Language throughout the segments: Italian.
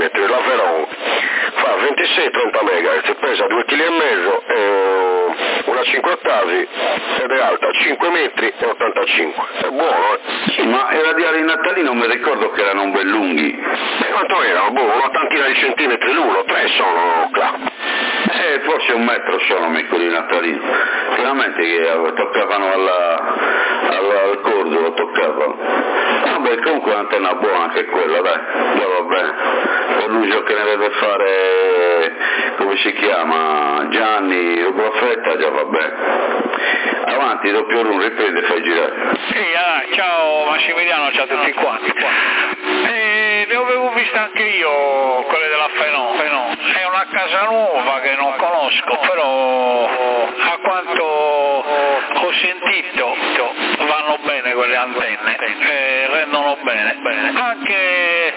la Veron fa 26-30 MHz, pesa 2,5 kg, una 5 ottavi ed è alta 5 metri e 85. È buono, eh? Sì, ma i radiali natali non mi ricordo che erano ben lunghi. Quanto erano? Un'ottantina di centimetri l'uno, 3 sono qua. Forse 1 metro sono quelli natalini. Veramente che toccavano al cordo, toccavano. Vabbè, comunque un'antenna buona anche quella, dai, già va bene. Per l'uso che ne deve fare, come si chiama, Gianni Rubaffetta, già va bene. Avanti, doppio run, riprende e fai girare. Sì, ciao Massimiliano, ciao a tutti quanti. Ne avevo vista anche io quelle della Fenon. È una casa nuova che non conosco, però a quanto ho sentito vanno bene quelle antenne, rendono bene. Anche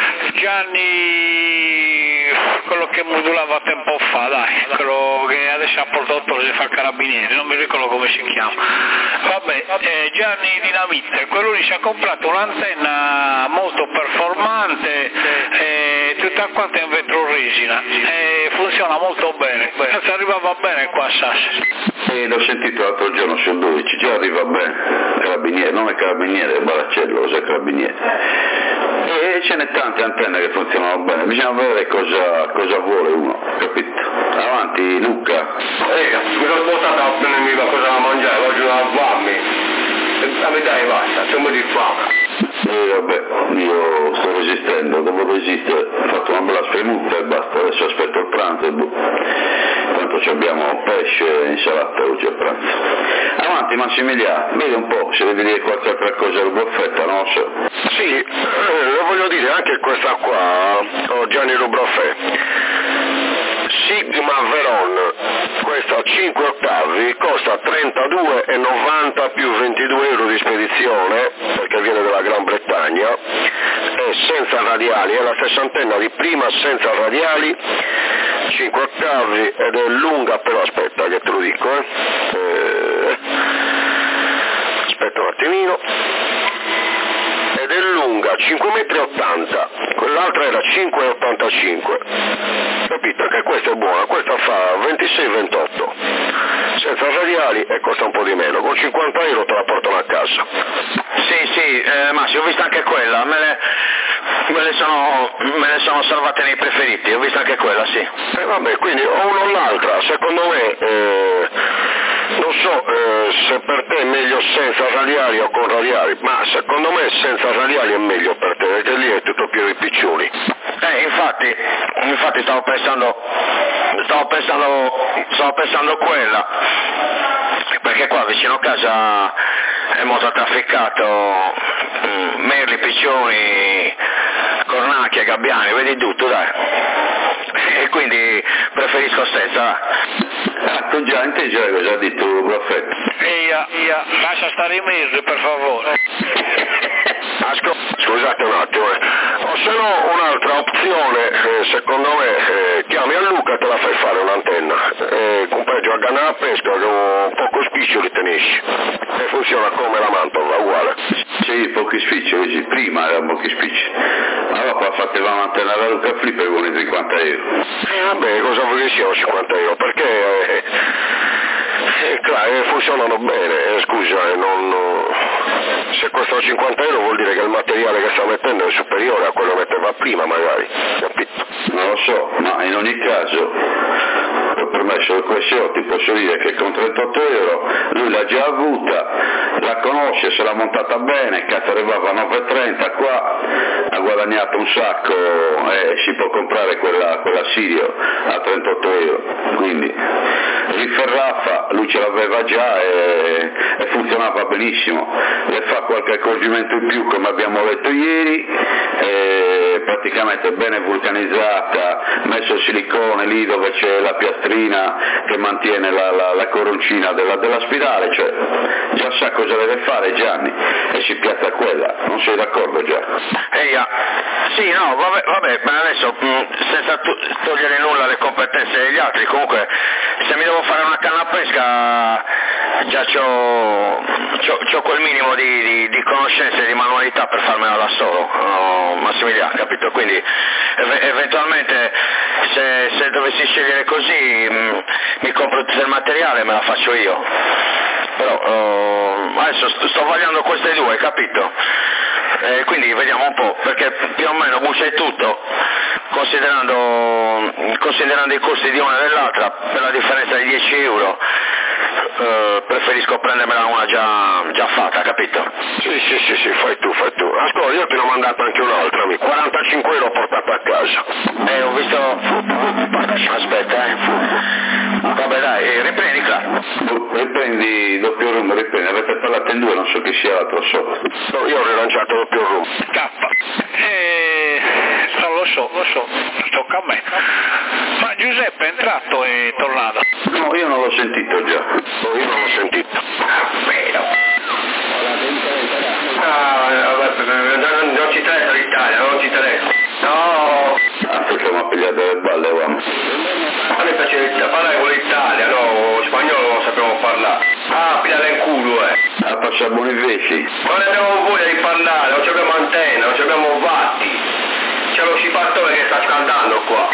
Gianni, quello che modulava tempo fa, dai, quello che adesso ha portato si fa carabinieri, non mi ricordo come si chiama. Vabbè, Gianni Dinamite, quello lì si è comprato un'antenna molto performante, tutta quanta in vetro resina, funziona molto bene, si arrivava bene qua a Sassi. L'ho sentito l'altro giorno sul 12, già arriva bene, carabiniere, non è carabiniere, è Baraccello, cos'è carabiniere. E ce n'è tante antenne che funzionano bene, bisogna vedere cosa vuole uno, capito? Avanti Luca. Mi sono spostato a prendermi qualcosa da mangiare, oggi non ho fame. Mi dai basta, siamo di fame. Vabbè, io sto resistendo, devo resistere, ho fatto una bella spremuta e basta, adesso aspetto il pranzo e tanto abbiamo pesce e insalata oggi a pranzo. Avanti Massimiliano, vedi un po', se devi dire qualche altra cosa al Rubaffetta, non lo so. Sì, lo voglio dire, anche questa qua, Gianni Rubaffetta. Sigma Veron, questa 5 ottavi, costa 32,90 più 22 euro di spedizione, perché viene dalla Gran Bretagna, è senza radiali, è la stessa antenna di prima senza radiali, 5 ottavi ed è lunga, però aspetta che te lo dico, aspetta un attimino, ed è lunga 5,80 metri, quell'altra era 5,85, capito che questa è buona, questa fa 26-28, senza radiali e costa un po' di meno, con 50 euro te la portano a casa. Sì, Massi, ho visto anche quella, me le sono salvate nei preferiti, ho visto anche quella, sì. Vabbè, quindi o una o l'altra, secondo me, non so se per te è meglio senza radiali o con radiali, ma secondo me senza radiali è meglio per te, perché lì è tutto pieno di piccioni. Infatti stavo pensando quella, perché qua vicino a casa è molto trafficato, merli, piccioni, cornacchie, gabbiani, vedi tutto, dai. E quindi preferisco senza. Tu già intendi cosa ha detto Rubaffetta? Ia, lascia stare i merli per favore. Scusate un attimo, o se no un'altra opzione, secondo me, chiami a Luca e te la fai fare un'antenna, compreso a ganare a pesca con un poco spiccioli tenisci, e funziona come la mantova, uguale. Sì, pochi spiccioli, sì, prima erano pochi spiccioli, allora qua faceva un'antenna da Luca Flipper con i 50 euro. Vabbè, cosa vuoi che siano 50 euro? Perché funzionano bene, scusa, se costano 50 euro vuol dire che il materiale che sta mettendo è superiore a quello che metteva prima magari, capito? Non lo so, ma in ogni caso, ho permesso il QSO, ti posso dire che con 38 euro lui l'ha già avuta, la conosce, se l'ha montata bene, cazzo arrivava a 9,30, qua ha guadagnato un sacco e si può comprare quella Sirio a 38 euro, quindi riferraffa, lui ce l'aveva già e funzionava benissimo, le fa qualche accorgimento in più come abbiamo letto ieri, praticamente bene vulcanizzata, messo il silicone lì dove c'è la piastrina che mantiene la coroncina della spirale, cioè già sa cosa deve fare Gianni e si piazza quella, non sei d'accordo già? Sì, no, vabbè, ma adesso senza togliere nulla alle competenze degli altri. Comunque se mi devo fare una canna a pesca già c'ho quel minimo di conoscenze e di manualità per farmela da solo, Massimiliano, capito? Quindi eventualmente se dovessi scegliere così mi compro tutto il materiale e me la faccio io. Però adesso sto vagliando queste due, capito? Quindi vediamo un po', perché più o meno buccia tutto, considerando i costi di una e dell'altra, per la differenza di 10 euro preferisco prendermela una già fatta, capito? Sì, fai tu. Ascolta, io ti ho mandato anche un'altra, 45 euro portato a casa. Ho visto... Aspetta, Vabbè dai, riprendi qua. Riprendi doppio room, avete parlato in due, non so chi sia l'altro sotto. No, io ho rilanciato doppio room. Non lo so, tocca a me. Ma Giuseppe è entrato e è tornato? No, io non l'ho sentito già. No, io non l'ho sentito. Vero. Non ci interessa l'Italia, non ci interessa. No. Facciamo a pigliare delle balle, uomo. A me piace parlare con l'Italia, no, spagnolo non sappiamo parlare. Pigliare in culo, Facciamo buoni veci. Non abbiamo voglia di parlare, non abbiamo antenna, non abbiamo vatti. C'è lo scipattone che sta scaldando qua.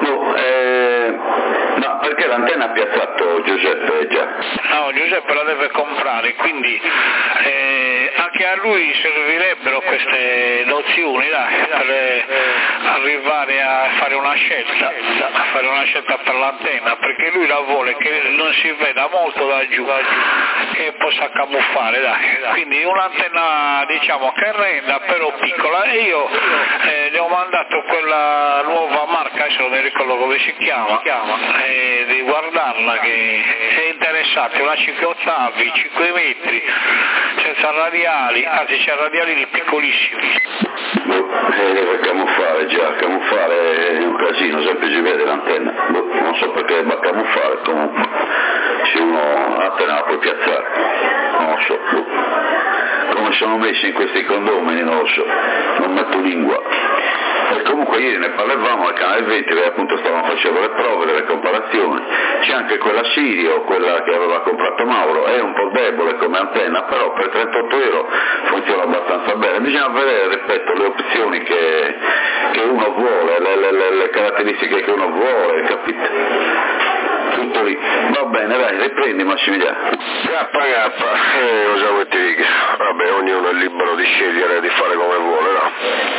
Ma perché l'antenna ha piazzato Giuseppe già? No, Giuseppe la deve comprare, quindi anche a lui servirebbero queste nozioni, dai, per arrivare a fare una scelta per l'antenna, perché lui la vuole che non si veda molto da giù, che possa camuffare, dai. Quindi un'antenna diciamo che renda, però piccola, e io le ho mandato quella nuova marca, adesso non mi ricordo come si chiama, di guardarla, che è interessante, una 5 ottavi, 5 metri, senza radiali, anzi c'è radiali di piccolissimi. Deve camuffare è un casino, sempre si vede l'antenna, non so perché debba camuffare, comunque se uno l'antenna la puoi piazzare, non lo so, come sono messi in questi condomini non lo so, non metto lingua. E comunque ieri ne parlavamo al canale 20, dove appunto stavamo facendo le prove, delle comparazioni. C'è anche quella Sirio, quella che aveva comprato Mauro, è un po' debole come antenna, però per 38 euro funziona abbastanza bene. Bisogna vedere, ripeto, le opzioni che uno vuole, le caratteristiche che uno vuole, capito? Tutto lì. Va bene, dai, riprendi Massimiliano. Cosa vuoi ti dica? Vabbè, ognuno è libero di scegliere, di fare come vuole, no?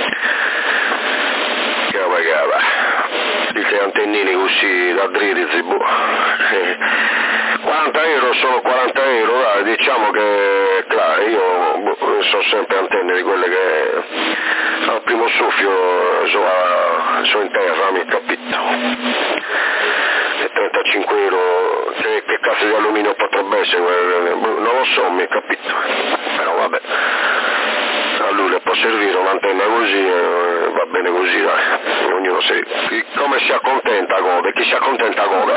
Cava. Dite antennini così da dririzzi, 40 euro sono 40 euro, dai, diciamo che, claro, io so sempre antenne di quelle che al primo soffio sono in terra, mi capito? E 35 euro, che cazzo di alluminio potrebbe essere, non lo so, mi capito? Però vabbè. A lui le può servire un'antenna così, va bene così, dai. Ognuno come si accontenta gode, chi si accontenta gode.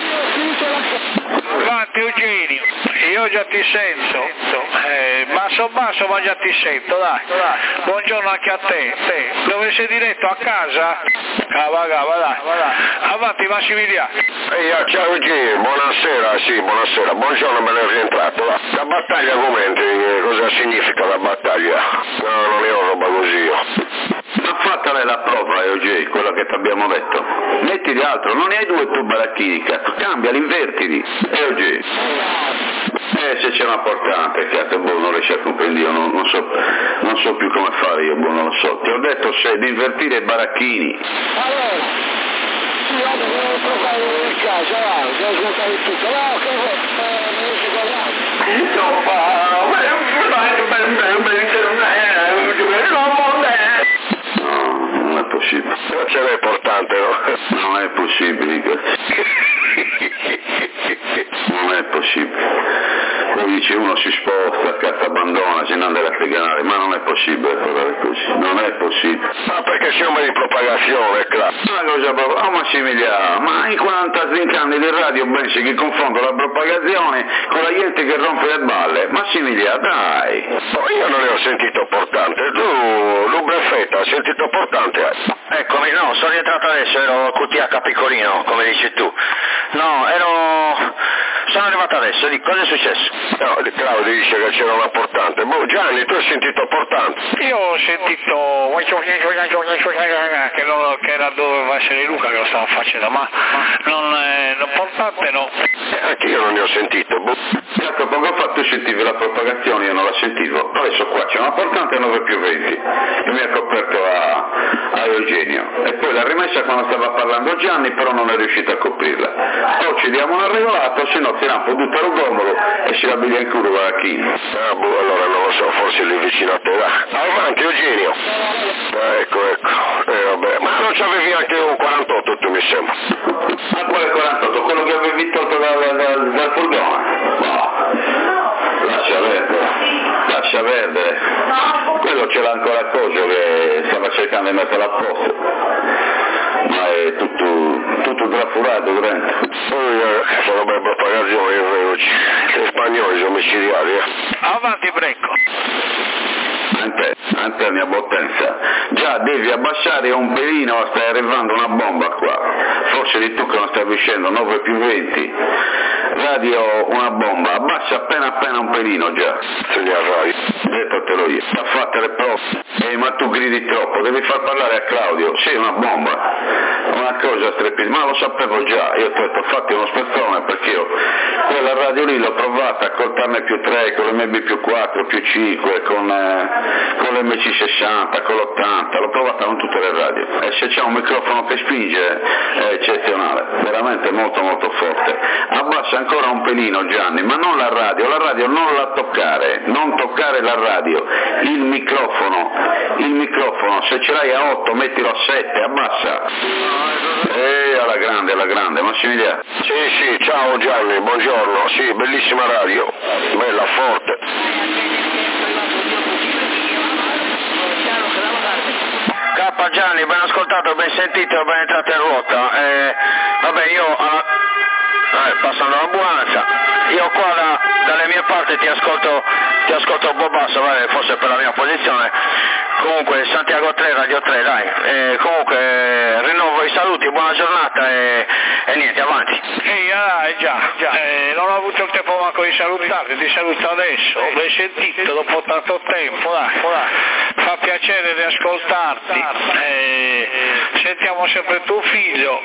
Avanti Eugenio, io già ti sento, basso ma già ti sento, dai. Buongiorno anche a te. Dove sei diretto? A casa? Cava, dai. Avanti Massimiliano. Ciao Eugenio, buonasera, buongiorno, me ne è rientrato. La battaglia commenti, cosa significa la battaglia? No, non è una roba così io. Ma fatale la prova, Eugenio, quella che ti abbiamo detto. Metti di altro, non ne hai due tu baracchini, cazzo, cambiali, invertili. Eugenio. Se c'è una portante, cazzo, non riesci a comprendere, non so più come fare io, non lo so. Ti ho detto se di invertire i baracchini. Allora. Guarda che non può fare nel caso, devo smontare tutto, non si Non è possibile. Ce l'è portante, no? Non è possibile, non è possibile. Poi dice uno si sposta, cazzo abbandona, se non deve fregare, ma non è possibile parlare così, non è possibile. Ma perché siamo di propagazione, claro. Ma lo cosa proprio, oh Massimiliano, ma in 45 anni di radio pensi che confondo la propagazione con la gente che rompe le balle? Massimiliano, dai! Oh, io non ne ho sentito portante, tu, Lubreffetta, hai sentito portante? Eccomi, no, sono rientrato adesso, ero QTH piccolino, come dici tu. No, sono arrivato adesso, cosa è successo? No, Claudio dice che c'era una portante. Boh, Gianni, tu hai sentito portante? Io ho sentito che era doveva essere Luca che lo stava facendo, ma non portante no. Anche io non ne ho sentito. Boh. Certo, poco fa tu sentivi la propagazione, io non la sentivo. Adesso qua c'è una portante 9+20 che mi ha coperto a Eugenio. E poi l'ha rimessa quando stava parlando Gianni, però non è riuscito a coprirla. O ci diamo un regolato, se no si rampa tutto il gomolo e si rabbiglia in culo la china. Ah, boh, allora non lo so, forse lì vicino a te. Avanti, Eugenio. Ecco. Vabbè. Ma non c'avevi anche un 48, tu mi sembra. Ma quale 48? Quello che avevi tolto dal furgone? No. Lascia perdere. Quello ce l'ha ancora a Coso che stava cercando di metterla a posto. Ma è tutto trafurato, Grande. Sono belle propagazioni, i spagnoli sono micidiali, Avanti, Brecco. Anche la mia potenza. Già devi abbassare un pelino, stai arrivando una bomba qua. Forse di tu che non stai uscendo, 9+20. Radio una bomba, abbassa appena un pelino già. Signor Radio. Dettatelo io. Sta fatte le prove. Ma tu gridi troppo, devi far parlare a Claudio. Sei una bomba. Una cosa strepitosa, ma lo sapevo già. Io ti ho detto fatti uno spezzone perché io quella radio lì l'ho provata col Turner +3, con l'MB+4, +5, con l'MC60, con l'80, l'ho provata con tutte le radio. E se c'è un microfono che spinge è eccezionale, veramente molto molto forte. Abbassa ancora un pelino Gianni, ma non la radio non la toccare, non toccare la radio, il microfono, se ce l'hai a 8 mettilo a 7, abbassa. Alla grande, Massimiliano. Sì, ciao Gianni, buongiorno, sì, bellissima radio, bella, forte. K Gianni, ben ascoltato, ben sentito, ben entrato in ruota. Vabbè, io passando l'ambulanza, io qua dalle mie parti ti ascolto un po' basso, forse per la mia posizione. Comunque Santiago 3, Radio 3, dai. Comunque rinnovo i saluti, buona giornata e niente, avanti. Già. Non ho avuto il tempo manco di salutarti, ti saluto adesso, l'hai sentito dopo tanto tempo, dai. Fa piacere riascoltarti, sentiamo sempre tuo figlio,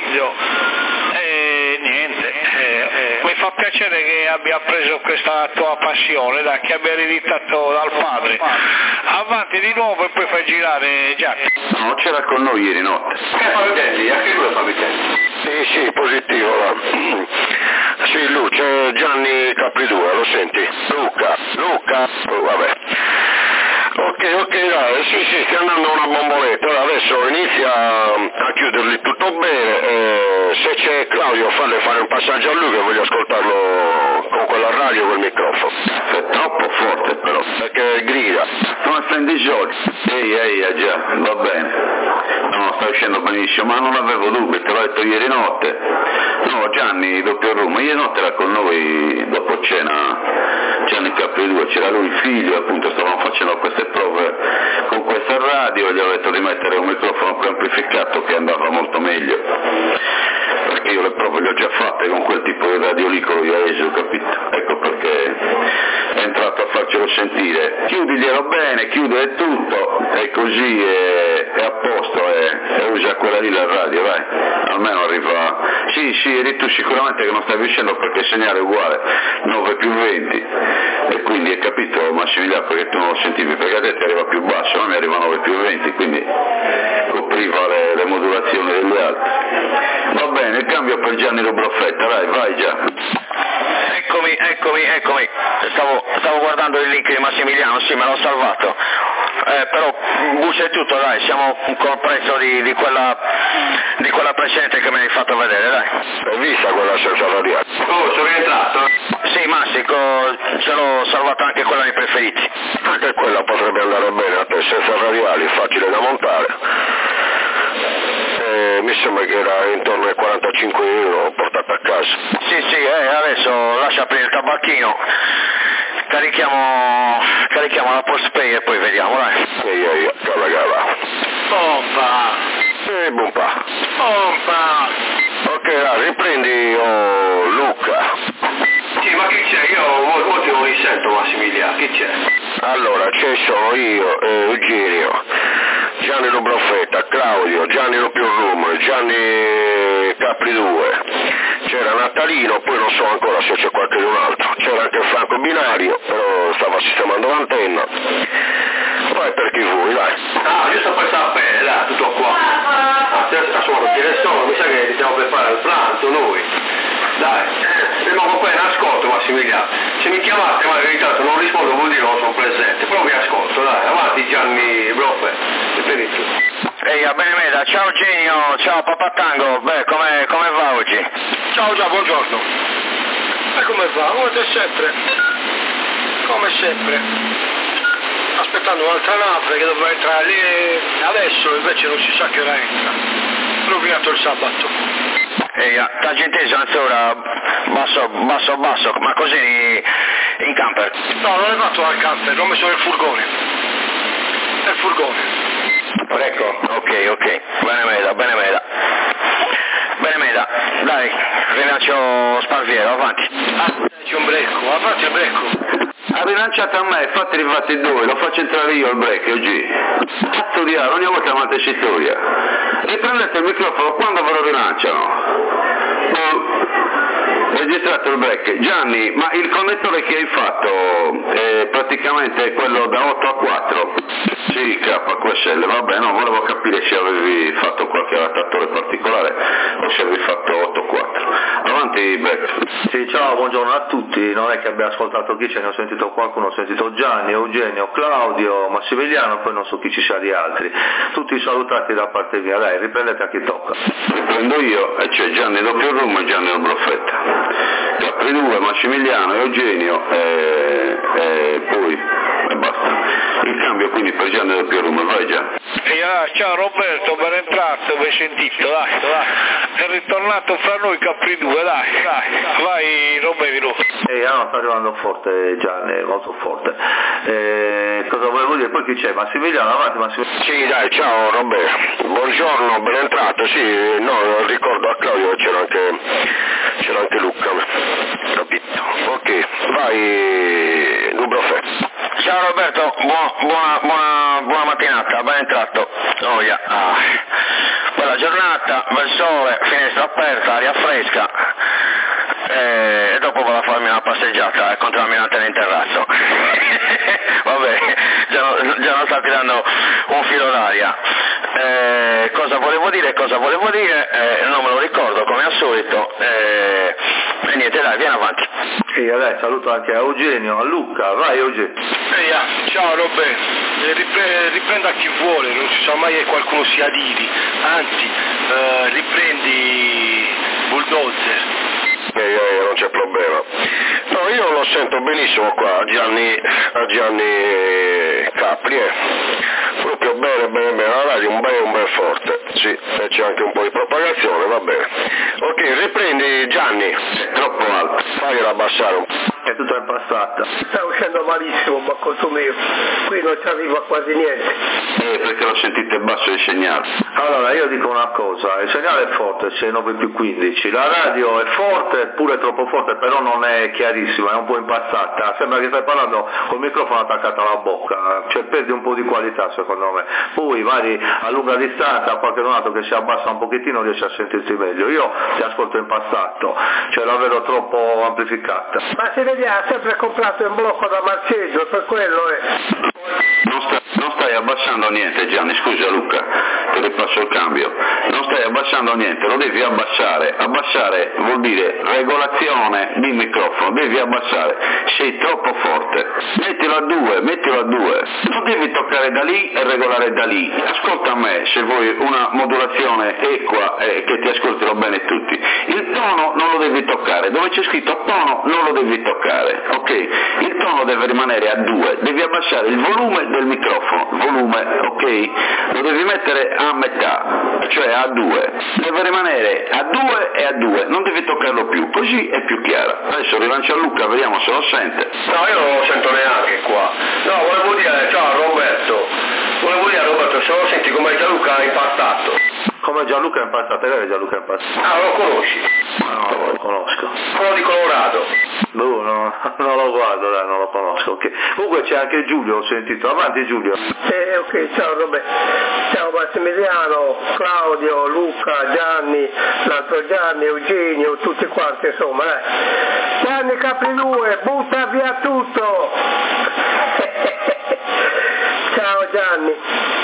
niente, mi fa piacere che abbia preso questa tua passione, dai, che abbia ereditato dal padre. Avanti di nuovo e poi fai girare Gianni. No, c'era con noi ieri notte. Anche lui fa Vitelli. Sì, positivo. Sì, c'è Gianni Capri2, lo senti? Luca, vabbè. Ok, dai, sì, sta andando una bomboletta, adesso inizia a chiuderli tutto bene, se c'è Claudio fare un passaggio a lui che voglio ascoltarlo con quella radio col microfono. È troppo forte però. Perché grida. Come sta in disordine? Ehi, già, va bene. No, sta uscendo benissimo, ma non avevo dubbi, te l'ho detto ieri notte. No, Gianni, doppio room, ieri notte era con noi dopo cena. Gianni Capri2, c'era lui il figlio, appunto stavamo facendo queste prove con questa radio e gli ho detto di mettere un microfono preamplificato che andava molto meglio, perché io le prove le ho già fatte con quel tipo di radio lì con lo Iaesio, capito? Ecco perché è entrato a farcelo sentire. Chiudiglielo bene, chiude tutto e così è a posto e usa quella lì la radio, vai, almeno arriva. Sì, eri tu sicuramente che non stavi uscendo perché il segnale è uguale, 9+20, e quindi hai capito Massimiliano perché tu non lo sentivi, perché a te ti arriva più basso, a me arriva 9+20, quindi copriva le modulazioni degli altri. Va bene, il cambio per Gianni Lubreffetta, vai già. Eccomi, stavo guardando il link di Massimiliano, sì, me l'ho salvato, però bussa e tutto, dai, siamo col prezzo di quella precedente che mi hai fatto vedere, dai. Hai vista quella senza radiale? Oh, sono rientrato? Sì, Massico, ce l'ho salvata anche quella nei preferiti. Anche quella potrebbe andare bene a te, senza radiali, facile da montare. mi sembra che era intorno ai 45 euro portato a casa. Sì, adesso lascia aprire il tabacchino, carichiamo la postpay e poi vediamo, dai. Cala. Pompa! Bumpa. Pompa! Ok, riprendi, Luca. Sì, ma chi c'è? Io ti non li sento, Massimiliano, chi c'è? Allora, sono io, Eugenio, Gianni Lubrofetta, Claudio, Gianni Lopiurrum, Gianni Capri 2, c'era Natalino, poi non so ancora se c'è qualcun altro, c'era anche Franco Binario, però stava sistemando l'antenna. Poi per chi vuoi, dai. Giusto per sapere, dai, tutto qua. Insomma, che ne so, mi sa che stiamo per fare il pranzo noi. Dai, rimango poi in ascolto, Massimiliano. Se mi chiamate, magari intanto non rispondo, vuol dire non sono presente, però vi ascolto, dai, avanti Gianni Broffe, riprendi tu. Ehi, a Benemeda, ciao Genio, ciao Papà Tango, come va oggi? Ciao, buongiorno. E come va? Come sempre? Come sempre. Aspettando un'altra nave che doveva entrare lì adesso, invece non si sa che ora entra. Rovinato il sabato. Ehi, tangentesimo, ancora basso, ma così in camper? No, non è fatto al camper, l'ho messo nel furgone. Nel furgone. Ecco, ok, Benemeda, dai, rilancio Sparviero, avanti. C'è un brecco, avanti il brecco. Ha rilanciato a me, fatti i due, lo faccio entrare io al break oggi. Cazzo di ogni volta chiamate storia. Riprendete il microfono quando ve lo rilanciano. Registrato il break. Gianni, ma il connettore che hai fatto è praticamente quello da 8 a 4? Sì, KQSL, vabbè, no, volevo capire se avevi fatto qualche adattatore particolare o se avevi fatto 8-4. Avanti, break. Sì, ciao, buongiorno a tutti. Non è che abbia ascoltato chi c'è, ne ho sentito qualcuno, ho sentito Gianni, Eugenio, Claudio, Massimiliano, poi non so chi ci sia di altri. Tutti salutati da parte mia, dai, riprendete a chi tocca. Riprendo io, e c'è Gianni Lopiurrum e Gianni Lobrofetta. Capri 2, Massimiliano, Eugenio e poi e basta. Il cambio quindi per Gianni Lopiurrum, vai già. Ciao Roberto, ben entrato, ben sentito, dai. È ritornato fra noi Capri 2, dai. Vai Roberto. No, sta arrivando forte Gianni, molto forte. Cosa volevo dire? Poi chi c'è? Massimiliano, avanti Massimiliano. Sì, dai, ciao Roberto. Buongiorno, ben entrato, sì, no, ricordo a Claudio c'era anche Luca, capito. Ok, vai Lubrofetta. Ciao Roberto, buona mattinata, ben entrato. Bella giornata, bel sole, finestra aperta, aria fresca. E dopo vado a farmi una passeggiata contro la mia lanterna in terrazzo. Vabbè, già non sta tirando un filo d'aria. Cosa volevo dire? Non me lo ricordo come al solito. E niente, dai, vieni avanti. Sì, dai, saluto anche a Eugenio, a Luca, vai Eugenio. Ciao Roberto. Riprenda chi vuole, non si sa mai che qualcuno sia Didi. Anzi, riprendi Bulldozer. Non c'è problema. No, io lo sento benissimo qua a Gianni Capri, proprio bene, la radio un bel forte, sì, e c'è anche un po' di propagazione, va bene. Ok, riprendi Gianni, è troppo alto, fagliela abbassare un po'. È tutta impastata. Sta uscendo malissimo, ma conto mio, qui non ci arriva quasi niente. Perché lo sentite basso il segnale. Allora, io dico una cosa, il segnale è forte, c'è 9+15, la radio è forte, pure troppo forte, però non è chiarissima, è un po' impastata, sembra che stai parlando col microfono attaccato alla bocca, cioè perdi un po' di qualità secondo me. Poi vai a lunga distanza, qualche altro che si abbassa un pochettino riesce a sentirsi meglio. Io ti ascolto impastato, cioè la vedo troppo amplificata. Ma si vede, ha sempre comprato in blocco da Marcheggio, per quello è. Non stai abbassando niente Gianni, scusa Luca, ti ripasso il cambio. Non stai abbassando niente, lo devi abbassare. Abbassare vuol dire regolazione di microfono, devi abbassare. Sei troppo forte. Mettilo a 2. Non devi toccare da lì e regolare da lì. Ascolta me se vuoi una modulazione equa che ti ascoltino bene tutti. Il tono non lo devi toccare, dove c'è scritto tono non lo devi toccare, ok? Il tono deve rimanere a 2, devi abbassare il volume del microfono volume, ok? Lo devi mettere a metà, cioè a 2, deve rimanere a 2 e a 2, non devi toccarlo più, così è più chiara. Adesso rilancia Luca, vediamo se lo sente. No, io non lo sento neanche qua. No, volevo dire, ciao Roberto, se lo senti come Gianluca ha impastato. Come Gianluca è impastato, lei è Gianluca è impastato. Ah, lo conosci? No, non lo conosco. Quello di Colorado. No, non lo guardo, dai, non lo conosco. Okay. Comunque c'è anche Giulio, ho sentito. Avanti Giulio. Ok, ciao Roberto. Ciao Massimiliano, Claudio, Luca, Gianni, l'altro Gianni, Eugenio, tutti quanti, insomma, dai. Gianni Capri 2, butta via tutto! Ciao Gianni.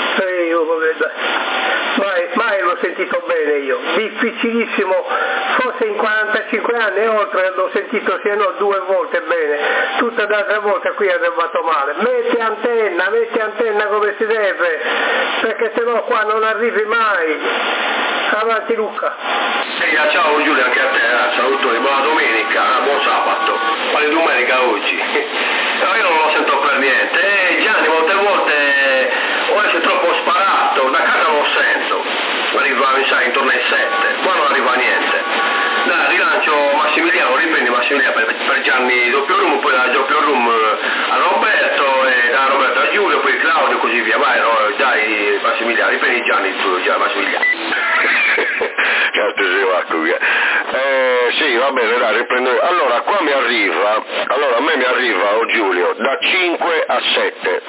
Mai l'ho sentito bene io, difficilissimo, forse in 45 anni e oltre l'ho sentito sia no 2 volte bene, tutte le altre volte qui è arrivato male. Metti antenna come si deve, perché sennò qua non arrivi mai. Avanti Luca. Ciao Giulia, anche a te, salutoni, buona domenica, buon sabato, quale domenica oggi? No, io non lo sento per niente, Gianni molte volte ora sei troppo sparato, da casa lo sento, arriva mi sa intorno ai 7, qua non arriva niente. Dai, rilancio Massimiliano, riprendi Massimiliano per Gianni doppio room, poi da doppio room a Roberto e da Roberto a Giulio, poi Claudio e così via, vai, no, dai Massimiliano, riprendi Gianni tu, già Massimiliano. Certo, sì, va bene, dai, riprendo io. Allora, qua mi arriva, a me mi arriva, Giulio, da 5 a 7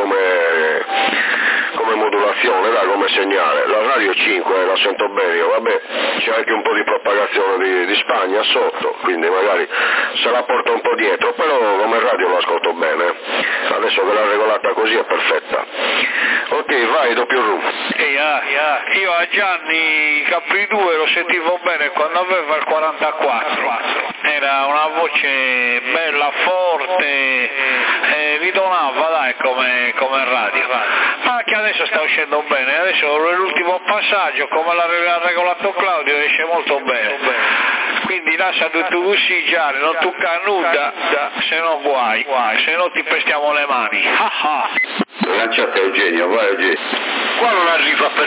come modulazione, dai, come segnale. La radio 5 la sento bene, vabbè, c'è anche un po' di propagazione di Spagna sotto, quindi magari se la porta un po' dietro, però come radio lo ascolto bene. Adesso che l'ha regolata così è perfetta. Ok, vai, doppio room. Io a Gianni Capri 2 lo sentivo bene quando aveva il 44, era una voce bella, forte, ridonava, dai, come radio, ma che adesso sta uscendo bene, adesso l'ultimo passaggio come l'ha regolato Claudio esce molto bene, quindi lascia tutto così Gianni, non tocca nulla, se no guai, se no ti pestiamo le mani. Lanciate Eugenio, vai Eugenio. Qua non arriva per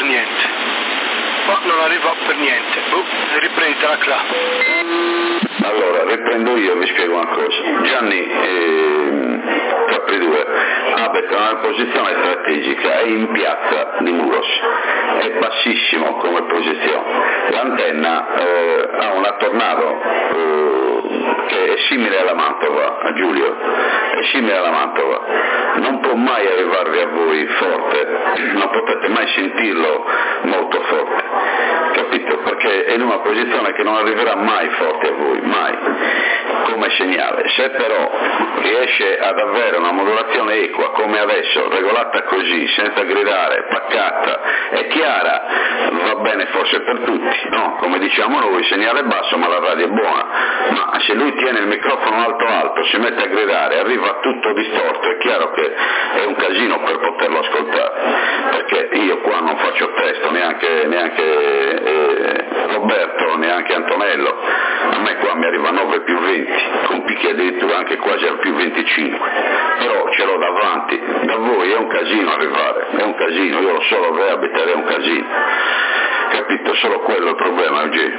niente, riprenditela Cla. Allora, riprendo io e vi spiego una cosa. Gianni Capri 2 abita una posizione strategica, è in piazza di Muros, è bassissimo come posizione. L'antenna ha una Tornado che è simile alla Mantova, a Giulio, è simile alla Mantova, non può mai arrivarvi a voi forte, non potete mai sentirlo molto forte, capito? Perché è in una posizione che non arriverà mai forte a voi, mai, come segnale. Se però riesce ad avere una modulazione equa come adesso, regolata così, senza gridare, pacata e chiara, va bene forse per tutti, no? Come diciamo noi, segnale basso ma la radio è buona, ma se lui tiene il microfono alto, si mette a gridare, arriva tutto distorto, è chiaro che è un casino per poterlo ascoltare, perché io qua non faccio testo, neanche Roberto, neanche Antonello, a me qua mi arriva 9 più 20, con picchi addirittura anche quasi al più 25, però ce l'ho davanti, da voi è un casino arrivare, è un casino, io lo so dove abitare, è un casino, capito? Solo quello è il problema oggi.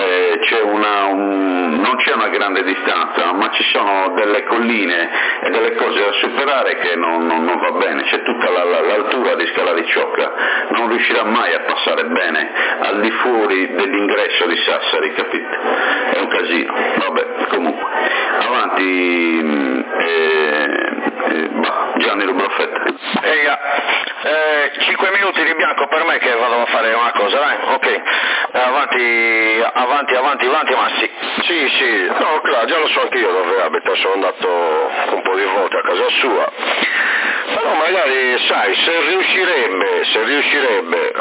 Non c'è una grande distanza, ma ci sono delle colline e delle cose da superare che non va bene, c'è tutta l'altura di Scala di Ciocca, non riuscirà mai a passare bene al di fuori dell'ingresso di Sassari, capito? È un casino, vabbè, comunque. Avanti, Gianni Lubrofetta. 5 minuti di bianco per me che vado a fare una cosa, dai, ok, avanti Massi. Sì, no, claro, già lo so anche io dove abita, sono andato un po' di volte a casa sua, però magari, sai, se riuscirebbe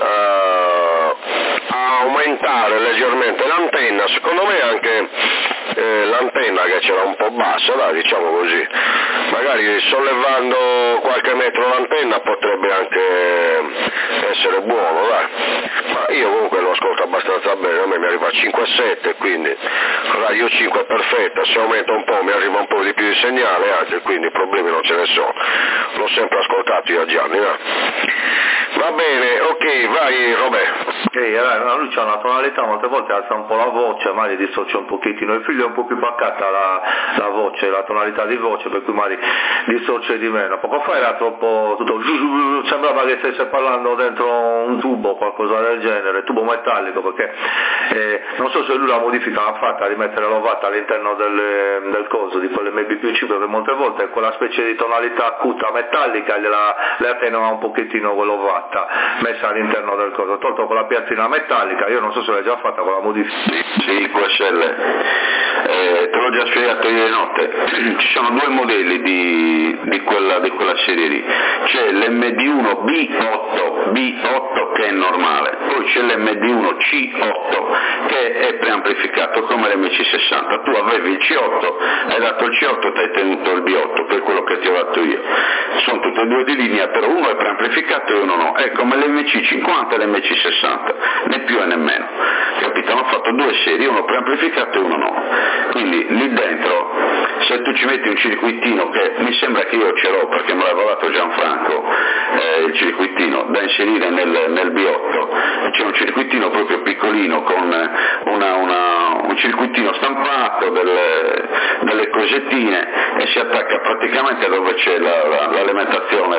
a aumentare leggermente l'antenna, secondo me anche l'antenna che c'era un po' bassa, dai, diciamo così, magari sollevando qualche metro l'antenna potrebbe anche essere buono, dai. Ma io comunque lo ascolto abbastanza bene, a me mi arriva a 5-7, quindi radio 5 è perfetta, se aumenta un po' mi arriva un po' di più di segnale, anche quindi problemi non ce ne sono. L'ho sempre ascoltato io a Gianni, dai. Va bene, ok, vai Robè. Lui c'ha una tonalità, molte volte alza un po' la voce, magari dissocia un pochettino, il figlio è un po' più pacata la voce, la tonalità di voce, per cui magari dissocia di meno. Poco fa era troppo, tutto, sembrava che stesse parlando dentro un tubo o qualcosa del genere, tubo metallico, perché non so se lui la modifica l'ha fatta, rimettere l'ovatta all'interno del coso, di quell'MB+5, perché molte volte quella specie di tonalità acuta metallica le attenua un pochettino quell'ovatta messa all'interno del coso, tolto con la piastrina metallica, io non so se l'hai già fatta con la modifica. Sì, QSL, te l'ho già spiegato ieri notte, ci sono due modelli di quella serie lì, c'è l'MD1 B8 che è normale, poi c'è l'MD1 C8 che è preamplificato come l'MC60, tu avevi il C8, hai dato il C8 e hai tenuto il B8, per quello che ti ho dato io, sono tutti e due di linea, però uno è preamplificato e uno no, è come l'MC50 e l'MC60, né più e né meno, capito? Hanno fatto due serie, uno preamplificato e uno no, quindi lì dentro se tu ci metti un circuitino, che mi sembra che io ce l'ho perché me l'aveva dato Gianfranco, il circuitino da inserire nel B8, c'è un circuitino proprio piccolino con un circuitino stampato, delle cosettine, e si attacca praticamente dove c'è l'alimentazione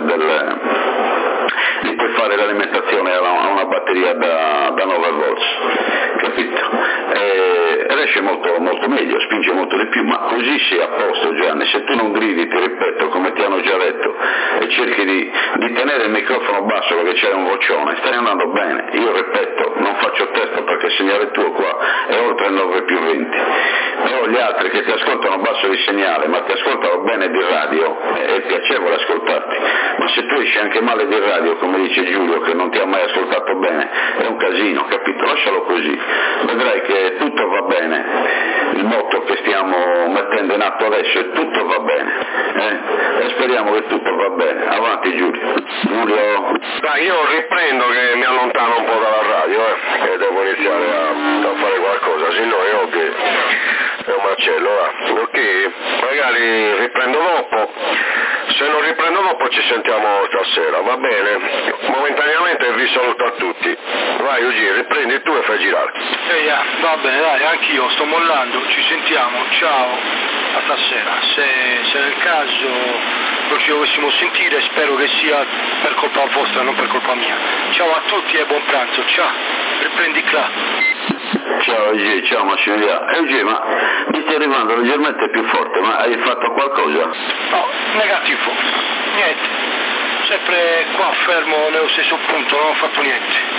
lì puoi fare l'alimentazione a una batteria da 9 volts, capito? Ed esce molto, molto meglio, spinge molto di più, ma così sei a posto, Gianni. Se tu non gridi, ti ripeto, come ti hanno già detto, e cerchi di tenere il microfono basso perché c'è un vocione, stai andando bene. Io ripeto, non faccio testo perché il segnale tuo qua è oltre 9+20, però gli altri che ti ascoltano basso di segnale ma ti ascoltano bene di radio, è piacevole ascoltarti, ma se tu esci anche male di radio, come dice Giulio, che non ti ha mai ascoltato bene, è un casino, capito? Lascialo così, vedrai che tutto va bene, il motto che stiamo mettendo in atto adesso è tutto va bene, e speriamo che tutto va bene. Avanti Giulio. Dai, io riprendo che mi allontano un po' dalla radio, e devo iniziare a fare qualcosa, se no è ovvio, è un macello, ok? Magari riprendo dopo, se non riprendo dopo ci sentiamo stasera, va bene? Momentaneamente vi saluto a tutti. Vai Eugenio, riprendi tu e fai girare. Va bene, dai, anch'io sto mollando, ci sentiamo, ciao, a stasera. Se nel caso non ci dovessimo sentire, spero che sia per colpa vostra, non per colpa mia. Ciao a tutti e buon pranzo, ciao, riprendi qua. Ciao Eugenio, ciao Massimiliano. Eugenio, ma mi stai arrivando leggermente più forte, ma hai fatto qualcosa? No, negativo, niente, sempre qua fermo nello stesso punto, non ho fatto niente.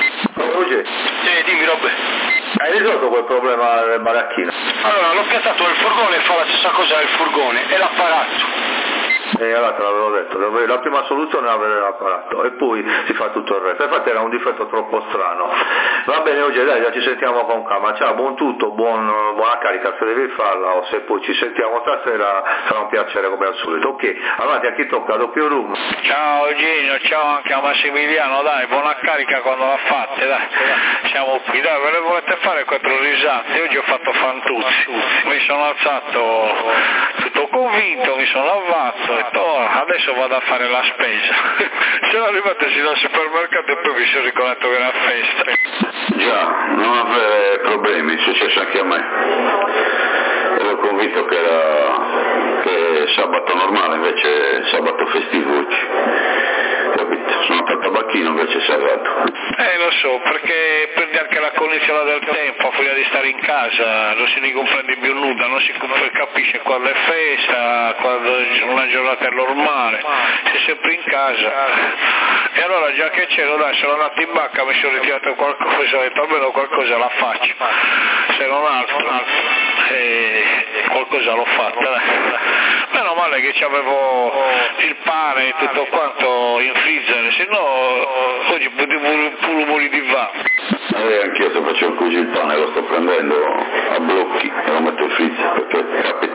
Dimmi Robbe. Hai risolto quel problema del baracchino? Allora, l'ho piazzato nel furgone e fa la stessa cosa del furgone, e l'apparato. Allora te l'avevo detto, la prima soluzione è avere l'apparato e poi si fa tutto il resto, infatti era un difetto troppo strano. Va bene Eugenio, dai, ci sentiamo con calma, ciao, buon tutto, buona carica se devi farla, o se poi ci sentiamo stasera sarà un piacere come al solito. Ok, avanti, a chi tocca, doppio room. Ciao Eugenio, ciao anche a Massimiliano, dai, buona carica quando la fate, dai, siamo qui, dai, ve le volete fare 4 risate? Oggi ho fatto fantuzzi, mi sono alzato tutto convinto, mi sono lavato, ho detto adesso vado a fare la spesa. Sono arrivato sino al supermercato e poi mi sono ricordato che era festa. Già, non avere problemi, è successo anche a me. Ero convinto che era sabato normale, invece sabato festivo oggi. Capito? Sono andato a tabacchino invece sabato. Lo so, perché prendi anche la condizione del tempo, prima di stare in casa, non si comprende più nulla, non si capisce quando è festa, quando è una giornata normale, sei sempre in casa. E allora già che c'ero, dai, sono andato in banca, mi sono ritirato qualcosa, ho detto almeno qualcosa la faccio, se non altro, qualcosa l'ho fatta, dai. Meno male che c'avevo il pane e tutto quanto in freezer, se no oggi potevo pure morire di fame. Anch'io se faccio così il pane lo sto prendendo a blocchi e lo metto in freezer, perché capita che magari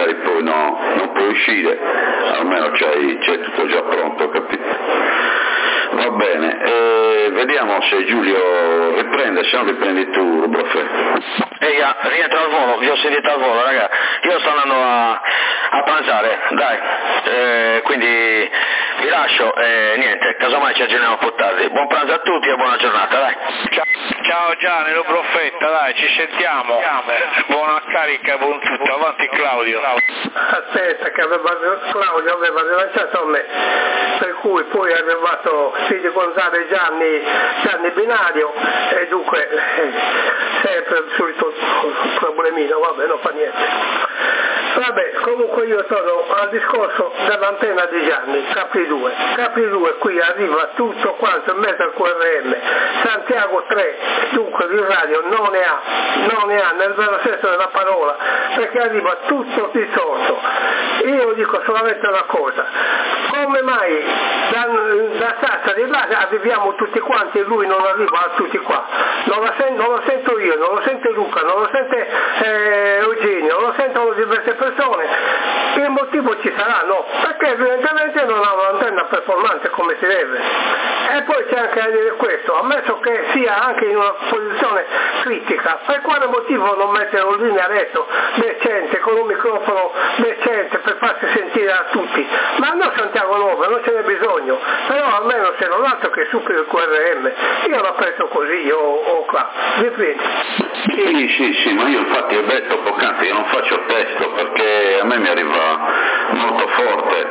magari poi non puoi uscire, almeno c'è tutto già pronto, capito? Va bene, vediamo se Giulio riprende, se non riprendi tu, Broffè. Rientro al volo, vi ho sentito al volo, raga. Io sto andando a pranzare, dai. Quindi vi lascio e niente, casomai ci aggiorniamo un po' tardi. Buon pranzo a tutti e buona giornata, dai. Ciao Gianni, lo Broffetta, dai, ci sentiamo. Buona carica e buon tutto, avanti Claudio. Aspetta, che Claudio aveva rilanciato a me, per cui poi è arrivato Silvio Gonzalo Gianni Binario e dunque sempre il solito problemino, vabbè, non fa niente. Vabbè, comunque io torno al discorso dell'antenna di Gianni, Capri 2 qui arriva tutto quanto in mezzo al QRM, Santiago 3, dunque il radio non ne ha nel vero senso della parola, perché arriva tutto distorto. Io dico solamente una cosa, come mai da Sassari là arriviamo tutti quanti e lui non arriva a tutti qua? Non lo sento io, non lo sente Luca, non lo sente Eugenio, non lo sentono diverse persone. Il motivo ci sarà, no? Perché evidentemente non ha un'antenna performante come si deve. E poi c'è anche da dire questo, ammesso che sia anche in una posizione critica, per quale motivo non mettere un linearetto decente, con un microfono decente per farsi sentire a tutti? Ma non Santiago 9, non ce n'è bisogno, però almeno se non altro che superi il QRM. Io l'ho preso così, o qua. Riprendi. Sì, ma io infatti ho detto poc'anzi che non faccio testo perché a me mi arriva molto forte,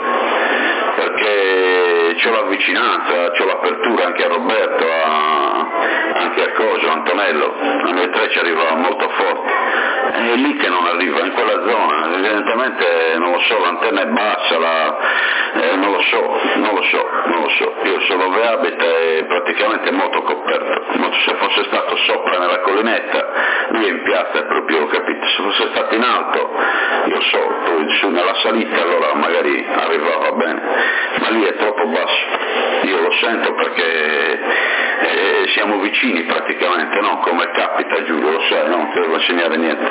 perché c'ho la vicinanza, c'ho l'apertura anche a Roberto, anche a Coso, Antonello, a noi tre ci arriva molto forte. È lì che non arriva, in quella zona, evidentemente non lo so, l'antenna è bassa, non lo so, io sono dove abita e praticamente molto coperto, se fosse stato sopra nella collinetta, lì in piazza è proprio, capito, se fosse stato in alto, io so, poi su nella salita allora magari arrivava bene, ma lì è troppo basso, io lo sento perché siamo vicini praticamente, no? Come capita Giulio, lo sai, non ti devo insegnare niente,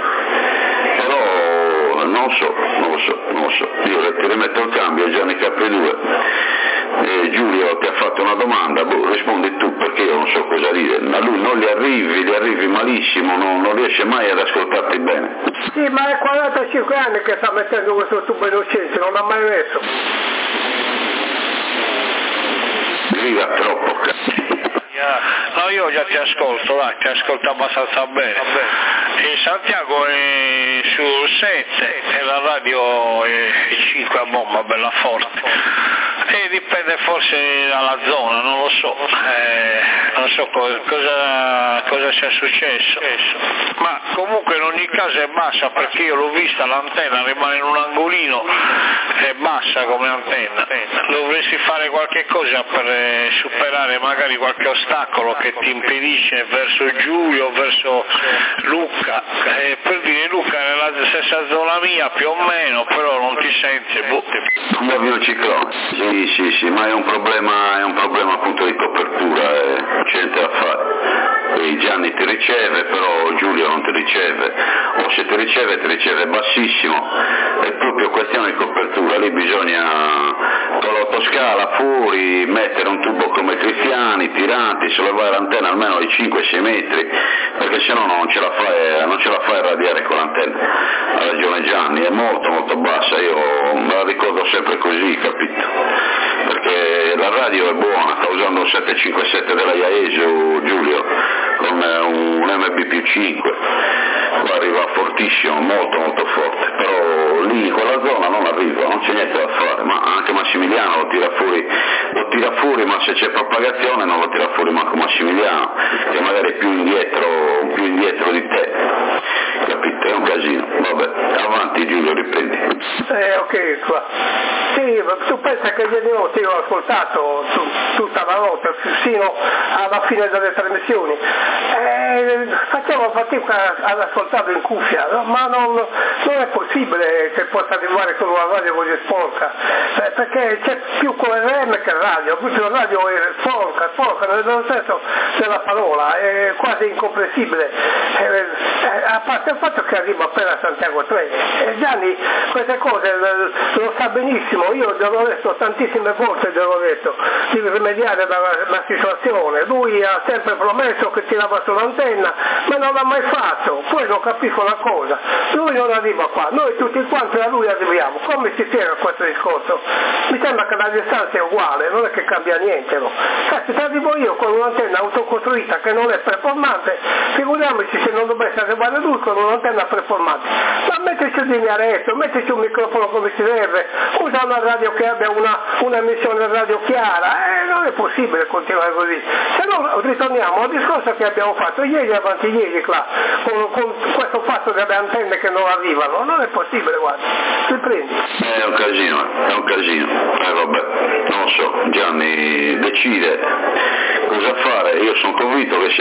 però non lo so, io ti rimetto il cambio, Gianni Capri 2. Giulio ti ha fatto una domanda, rispondi tu perché io non so cosa dire, ma lui non gli arrivi malissimo, non riesce mai ad ascoltarti bene. Sì, ma è 45 anni che sta mettendo questo tubo innocente, non l'ha mai messo. Grida troppo, No, io già ti ascolto, dai, ti ascolto abbastanza bene. E Santiago è sul 7 e la radio è 5 a bomba, bella forte. E dipende forse dalla zona, non lo so, non so cosa sia successo, ma comunque in ogni caso è bassa perché io l'ho vista, l'antenna rimane in un angolino, è bassa come antenna, dovresti fare qualche cosa per superare magari qualche ostacolo che ti impedisce verso Giulio, verso Luca, per dire Luca è nella stessa zona mia più o meno, però non ti sente, un ciclone. Sì, ma è un problema appunto di copertura, c'è niente da fare. E Gianni ti riceve, però Giulio non ti riceve, o se ti riceve bassissimo, è proprio questione di copertura, lì bisogna con l'autoscala fuori, mettere un tubo come Cristiani, tiranti, sollevare l'antenna almeno di 5-6 metri, perché sennò non ce la fai a radiare con l'antenna. Ha ragione Gianni, è molto bassa, io me la ricordo sempre così, capito? Perché la radio è buona, sta usando un 757 della Iaesu Giulio con un MB+5, qua arriva fortissimo, molto forte, però lì in quella zona non arriva, non c'è niente da fare, ma anche Massimiliano lo tira fuori, ma se c'è propagazione non lo tira fuori manco Massimiliano, che magari è più indietro di te, capito? È un casino, vabbè, avanti Giulio, riprendi. Ok, qua. Sì, tu pensa che ieri notte io ho ascoltato tutta la notte, fino alla fine delle trasmissioni, facciamo fatica ad ascoltarlo in cuffia, ma non è possibile che possa arrivare con una radio così sporca, perché c'è più QRM che radio, la radio è sporca nel senso della parola, è quasi incomprensibile, a parte il fatto che arrivo appena a Santiago 3, e Gianni queste cose lo sa benissimo, io gliel'ho detto tantissime volte, gliel'ho detto di rimediare la situazione, lui ha sempre promesso che tirava sull'antenna, ma non l'ha mai fatto, poi non capisco una cosa, lui non arriva qua, noi tutti quanti da lui arriviamo, come si spiega questo discorso? Mi sembra che la distanza è uguale, non è che cambia niente, no? Se arrivo io con un'antenna autocostruita che non è performante, figuriamoci se non dovesse arrivare lui con un'antenna performante, ma mettici un linearetto, mettici un microfono come si deve, usa una radio che abbia una emissione radio chiara, non è possibile continuare così, se no ritorniamo al discorso che abbiamo fatto ieri avanti ieri con questo fatto delle antenne che non arrivano, non è possibile, guarda, ti prendi. È un casino, vabbè, non lo so, Gianni decide cosa fare, io sono convinto che se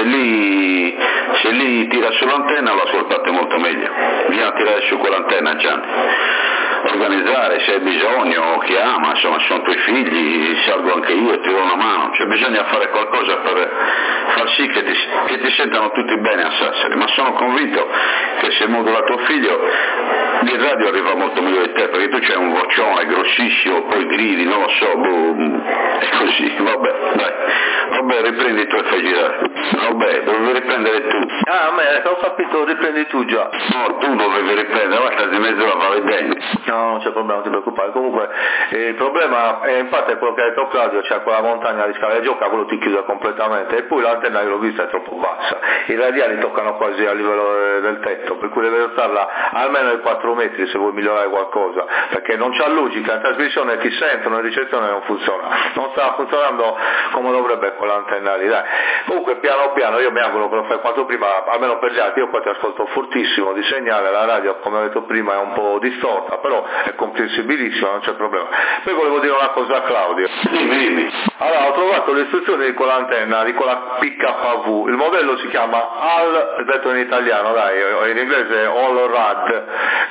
lì tira sull'antenna lo ascoltate molto meglio, bisogna tirare su quell'antenna, Gianni, organizzare se hai bisogno, chiama, insomma sono tuoi figli, salgo anche io, tiro una mano, cioè bisogna fare qualcosa per far sì che ti sentano tutti bene a Sassari, ma sono convinto che se modula tuo figlio il radio arriva molto meglio di te, perché tu c'hai un vocione grossissimo, poi gridi, non lo so, è così, vabbè, riprendi tu e fai girare, vabbè, dovevi riprendere tu. Ah, a me, ho capito, riprendi tu già. No, tu dovevi riprendere, guarda di mezzo la va bene. No, non c'è problema, non ti preoccupare. Comunque il problema è in parte quello che ha detto Claudio, c'è quella montagna di scala di gioca, quello ti chiude completamente, e poi l'antenna che l'ho vista è troppo bassa, i radiali toccano quasi a livello del tetto, per cui devi alzarla almeno ai 4 metri se vuoi migliorare qualcosa, perché non c'ha logica, in trasmissione ti sentono, in ricezione non funziona, non sta funzionando come dovrebbe quell'antenna lì, dai. Comunque piano piano, io mi auguro che lo fai quanto prima, almeno per gli altri, io qua ti ascolto fortissimo di segnale, la radio come ho detto prima è un po' distorta, però è comprensibilissima, non c'è problema. Poi volevo dire una cosa a Claudio. Dimmi. Allora, ho trovato le istruzioni di quell'antenna, di quella PKV, il modello si chiama AL, detto in italiano, dai, in inglese All Rad,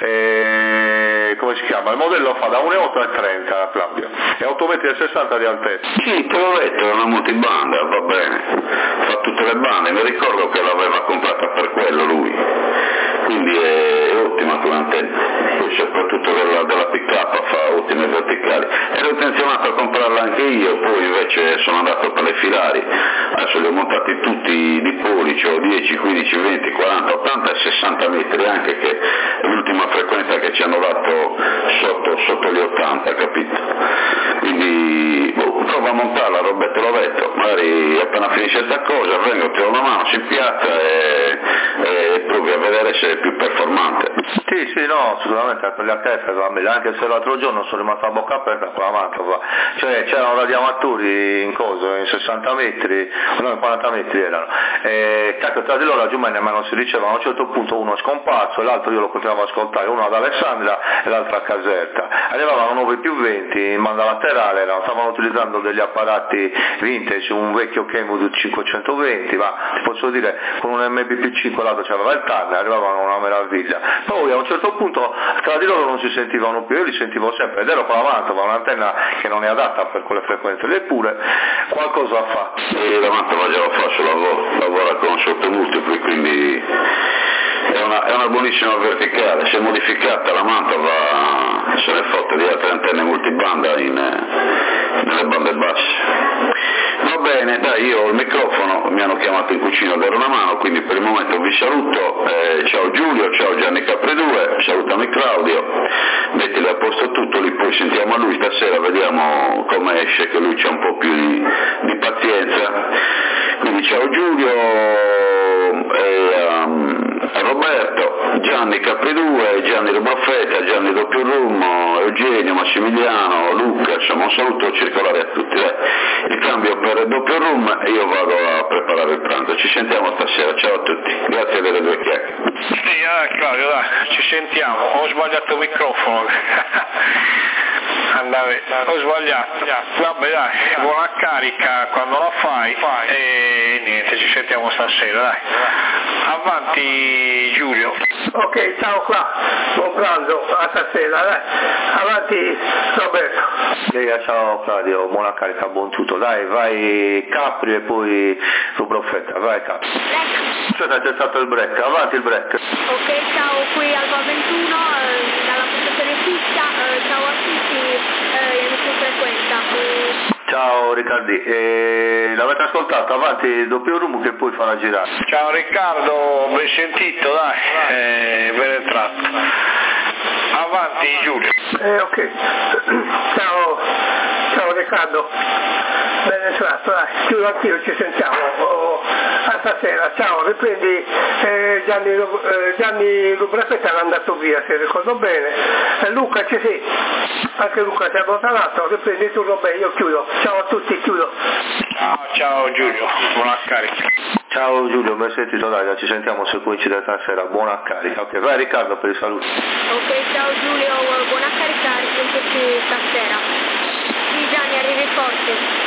come si chiama? Il modello fa da 1,8 a 30, Claudio, e 8,60 m di altezza. Sì, te l'ho detto, è una multibanda, va bene, fa tutte le bande, mi ricordo che l'aveva comprata per quello lui, quindi è ottima quell'antenna, poi soprattutto della pick-up fa ottime verticali, ero intenzionato a comprarla anche io, poi invece sono andato per le filari, adesso li ho montati tutti di pollice, ho 10, 15, 20, 40, 80 e 60 metri, anche che è l'ultima frequenza che ci hanno dato sotto gli 80, capito? Quindi prova a montarla, Roberto, l'ho detto, magari appena finisce questa cosa vengo, tiro una mano, si piazza e provi a vedere se è più performante. Sì, no, sicuramente per gli altezze, anche se l'altro giorno sono rimasto a bocca aperta con la Mantova, cioè c'erano radioamatori in 60 metri, no, in 40 metri erano, e tra di loro a Giumania ma non si diceva, a un certo punto uno è scomparso e l'altro io lo continuavo a ascoltare, uno ad Alessandria e l'altro a Caserta, arrivavano 9+20 in banda laterale, stavano utilizzando degli apparati vintage, un vecchio Kenwood 520, ma ti posso dire con un MBP5 l'altro c'aveva il Turner, arrivavano una meraviglia, poi a un certo punto tra di loro non si sentivano più, io li sentivo sempre, ed ero con la Mantova, un'antenna che non è adatta per quelle frequenze, eppure qualcosa fa. E la Mantova già lo fa sul lavoro, lavora con sottomultipli, quindi è una buonissima verticale, si è modificata la Mantova, se ne è fatta di altre antenne multibanda nelle bande basse. Va bene, dai, io ho il microfono, mi hanno chiamato in cucina a dare una mano, quindi per il momento vi saluto, ciao Giulio, ciao Gianni Capri2, salutami Claudio, mettili a posto tutto, lì poi sentiamo a lui stasera, vediamo come esce, che lui c'ha un po' più di pazienza, quindi ciao Giulio e Roberto, Gianni Capri2, Gianni Rubaffetta, Gianni Doppio Rummo, Eugenio, Massimiliano, Luca, insomma un saluto circolare a tutti, il cambio per Doppio Rum e io vado a preparare il pranzo, ci sentiamo stasera, ciao a tutti, grazie delle due chiacchiere. Sì, Claudio, dai, ci sentiamo, ho sbagliato il microfono. Ho sbagliato, vabbè dai, buona carica quando la fai e niente, ci sentiamo stasera, dai. Avanti Giulio. Ok, ciao qua, buon pranzo, a stasera, dai. Avanti Roberto. Ciao Claudio, buona carica, buon tutto, dai, vai Capri e poi Rubaffetta, vai Capri. Aspetta, c'è stato il break, avanti il break. Ok, ciao, qui Alba 21, dalla postazione fissa, ciao a tutti, amici in frequenza. Ciao Riccardi, l'avete ascoltato? Avanti doppio room che poi farà girare. Ciao Riccardo, ben sentito, dai, ben tratto. Avanti Giulio. Ok. Ciao Riccardo. Ben tratto, dai, chiudo anch'io, ci sentiamo. A stasera, ciao, riprendi Gianni Lubrafetta era andato via, se ricordo bene. Luca ci sei, anche Luca si è allontanato, riprendi tu Robè, io chiudo. Ciao a tutti, chiudo. Ciao Giulio, buona carica. Ciao Giulio, ben sentito, dai, ci sentiamo se coincide stasera, buona carica. Ok, vai Riccardo per i saluti. Ok, ciao Giulio, buona carica, risentirci stasera. Sì Gianni, arrivi forte.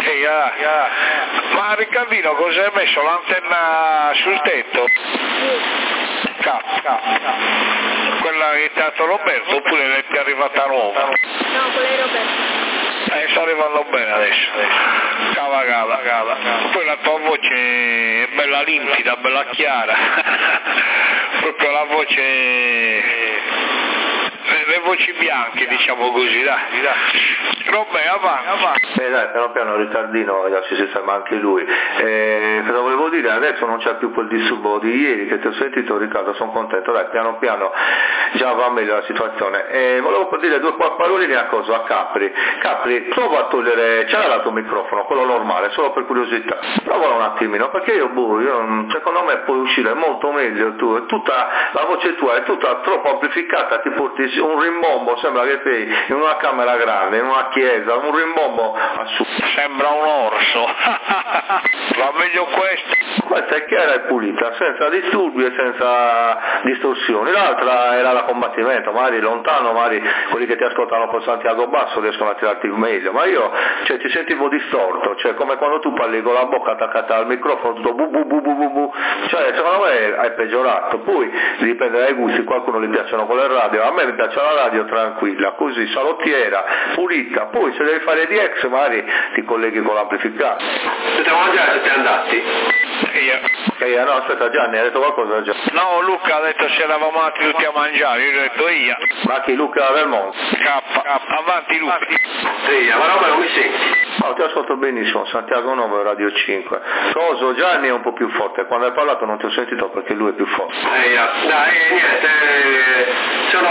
Ma Riccardino, cosa hai messo? L'antenna sul tetto? Sì. Quella che ti ha dato Roberto oppure ti è arrivata nuova? No, quella è Roberto. Sta arrivando bene adesso. Cava. Poi la tua voce è bella limpida, bella chiara. Proprio la voce... Le voci bianche, diciamo così, dai. Robè, avanti. Dai, piano piano Riccardino si sistema anche lui. Cosa volevo dire? Adesso non c'è più quel disturbo di ieri che ti ho sentito Riccardo, sono contento, dai, piano piano già va meglio la situazione. Volevo dire due paroline a cosa, a Capri. Capri, prova a togliere, c'era il tuo microfono, quello normale, solo per curiosità. Provalo un attimino, perché io secondo me puoi uscire molto meglio tu, tutta la voce tua è tutta troppo amplificata, ti porti un rimbombo, sembra che sei in una camera grande, in una chiesa, un rimbombo assurdo. Sembra un orso. Va meglio questo. Questa è chiara e pulita, senza disturbi e senza distorsioni. L'altra era da combattimento, magari lontano, magari quelli che ti ascoltano con Santiago Basso riescono a tirarti meglio, ma io ti sentivo distorto, come quando tu parli con la bocca attaccata al microfono, tutto bu bu bu bu bu bu, secondo me hai peggiorato. Poi dipende dai gusti, qualcuno gli piacciono con le radio, a me mi piace la radio tranquilla, così salottiera, pulita, poi se devi fare DX magari ti colleghi con l'amplificatore. Siete mangiati, siete andati? No, aspetta, Gianni, hai detto qualcosa già? No, Luca ha detto se eravamo andati tutti a mangiare, io ho detto io. Ma chi, Luca Vermont? Avanti Luca. Ma Robè non mi senti? No, ti ascolto benissimo, Santiago 9, Radio 5. Coso, Gianni è un po' più forte, quando hai parlato non ti ho sentito perché lui è più forte. Dai, niente, sono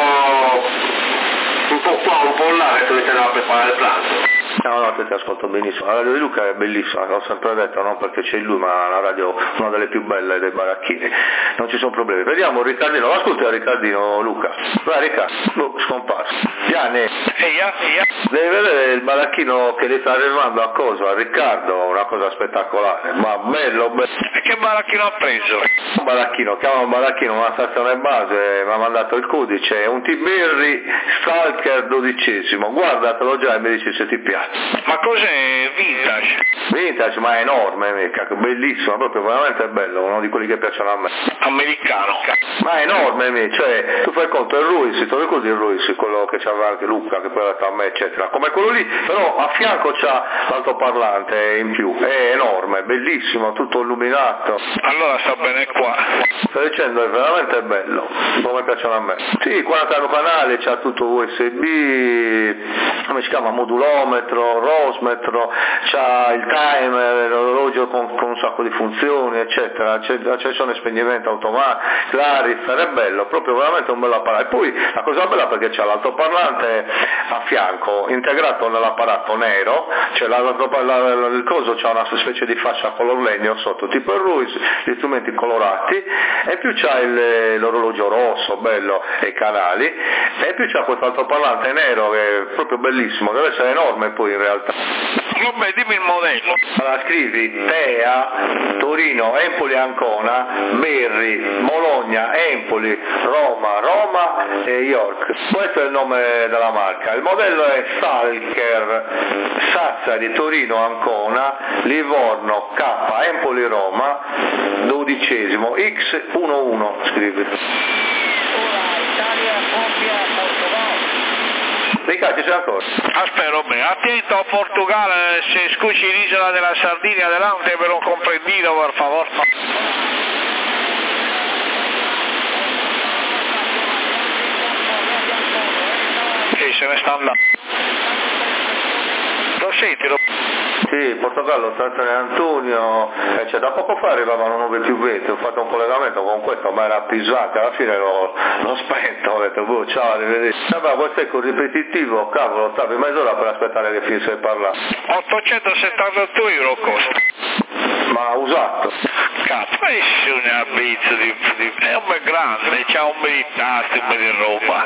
un po' qua, un po' là, che sto iniziando a preparare il pranzo. No, ti ascolto benissimo. La radio di Luca è bellissima, l'ho sempre detto, non perché c'è lui, ma la radio una delle più belle dei baracchini. Non ci sono problemi. Vediamo Riccardino, ascolta Riccardino Luca. Vai Riccardo, scomparso. Gianni, devi vedere il baracchino che gli sta arrivando a cosa? A Riccardo, una cosa spettacolare. Ma bello. E che baracchino ha preso? Un baracchino, chiamano baracchino, una stazione base, mi ha mandato il codice, un T-Berry Stalker 12, guardatelo già e mi dici se ti piace. Ma cos'è vintage? Vintage, ma è enorme, bellissimo, proprio veramente bello, uno di quelli che piacciono a me. Americano. Ma è enorme, tu fai conto, il Ruiz, tu ricordi il Ruiz, quello che c'aveva anche Luca, che poi ha detto a me, eccetera, come quello lì, però a fianco c'ha l'altoparlante in più, è enorme, bellissimo, tutto illuminato. Allora sta bene qua. Sto dicendo, è veramente bello, come piacciono a me. Sì, 40 canali, c'ha tutto USB, come si chiama, modulometro, rosmetro, c'ha il timer, l'orologio con un sacco di funzioni, eccetera, c'è l'accensione e spegnimento automatico, Clarifer, è bello, proprio veramente un bel apparato. E poi la cosa bella perché c'ha l'altoparlante a fianco, integrato nell'apparato nero, cioè il coso c'ha una specie di fascia color legno sotto, tipo il Ruiz, gli strumenti colorati, e più c'ha l'orologio rosso, bello, e i canali, e più c'ha questo altoparlante nero che è proprio bellissimo, deve essere enorme poi in realtà. Vabbè, dimmi il modello. Allora scrivi Tea, Torino, Empoli, Ancona, Berri, Bologna, Empoli, Roma e York. Questo è il nome della marca. Il modello è Stalker, Sassari, Torino, Ancona, Livorno, K, Empoli, Roma, 12, X11, scrivi. Italia, Colombia, Portogallo. Riccardo, c'è ancora? Spero bene, attento a Portogallo, se scusi l'isola della Sardinia delante, ve lo comprendito, per favore. se ne sta andando. Lo senti? Sì, Portogallo, San Antonio, cioè da poco fa arrivavano 9 più 20, ho fatto un collegamento con questo, ma era appesante, alla fine l'ho spento, ho detto, ciao, arrivederci. Vabbè, questo è così ripetitivo, cavolo, stavi mezz'ora per aspettare che finisse di parlare. 878 euro costa. Ma usato? Cazzo, è un abbizzo è un bel grande, c'ha un bel tasto, un bel di roba.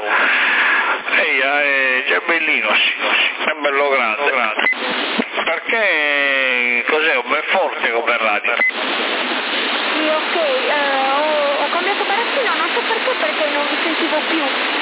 È bellino, sì, è bello grande. Perché cos'è, un bel forte come radio? Sì, ok, ho cambiato barattino, non so perché non vi sentivo più.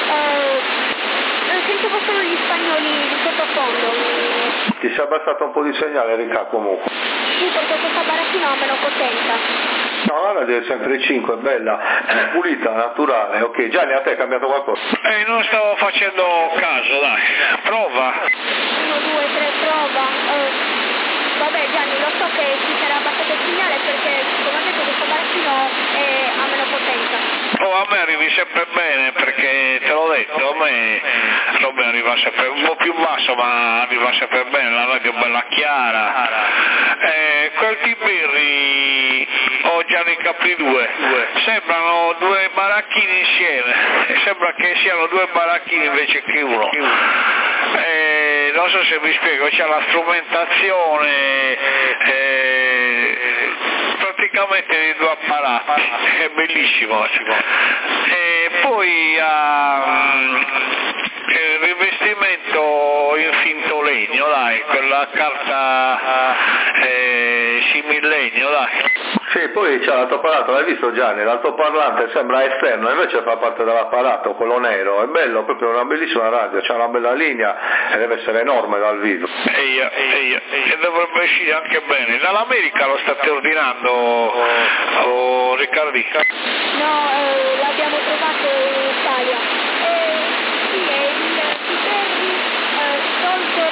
Sentivo solo gli spagnoli di sottofondo. Ti si è abbassato un po' di segnale, Ricca, comunque. Sì, perché questa barattina ha meno potenza. No, la radio è sempre 5, è bella, è pulita, naturale. Ok, Gianni, a te è cambiato qualcosa? Non stavo facendo caso, dai, prova. 1, 2, 3, prova. Vabbè Gianni, lo so che ci sarà abbassato il segnale perché, come ho detto, questo barattino ha meno potenza. A me arrivi sempre bene, perché te l'ho detto, a me arriva sempre un po' più basso, ma arriva sempre bene, la radio è bella chiara. Quel Tiberi o Gianni Capri 2 sembrano due baracchini insieme, sembra che siano due baracchini invece che uno. Non so se mi spiego, c'è la strumentazione praticamente di due apparati, è bellissimo. E poi il rivestimento in finto legno, dai, quella carta simillegno, dai. Sì, poi c'è l'altoparlato, l'hai visto Gianni? L'altoparlante sembra esterno, invece fa parte dell'apparato, quello nero, è bello, proprio una bellissima radio, c'ha una bella linea e deve essere enorme dal vivo. E dovrebbe uscire anche bene. Dall'America lo state ordinando, Riccardi? No, l'abbiamo trovato in Italia. Sì, è il Tiberi Soldier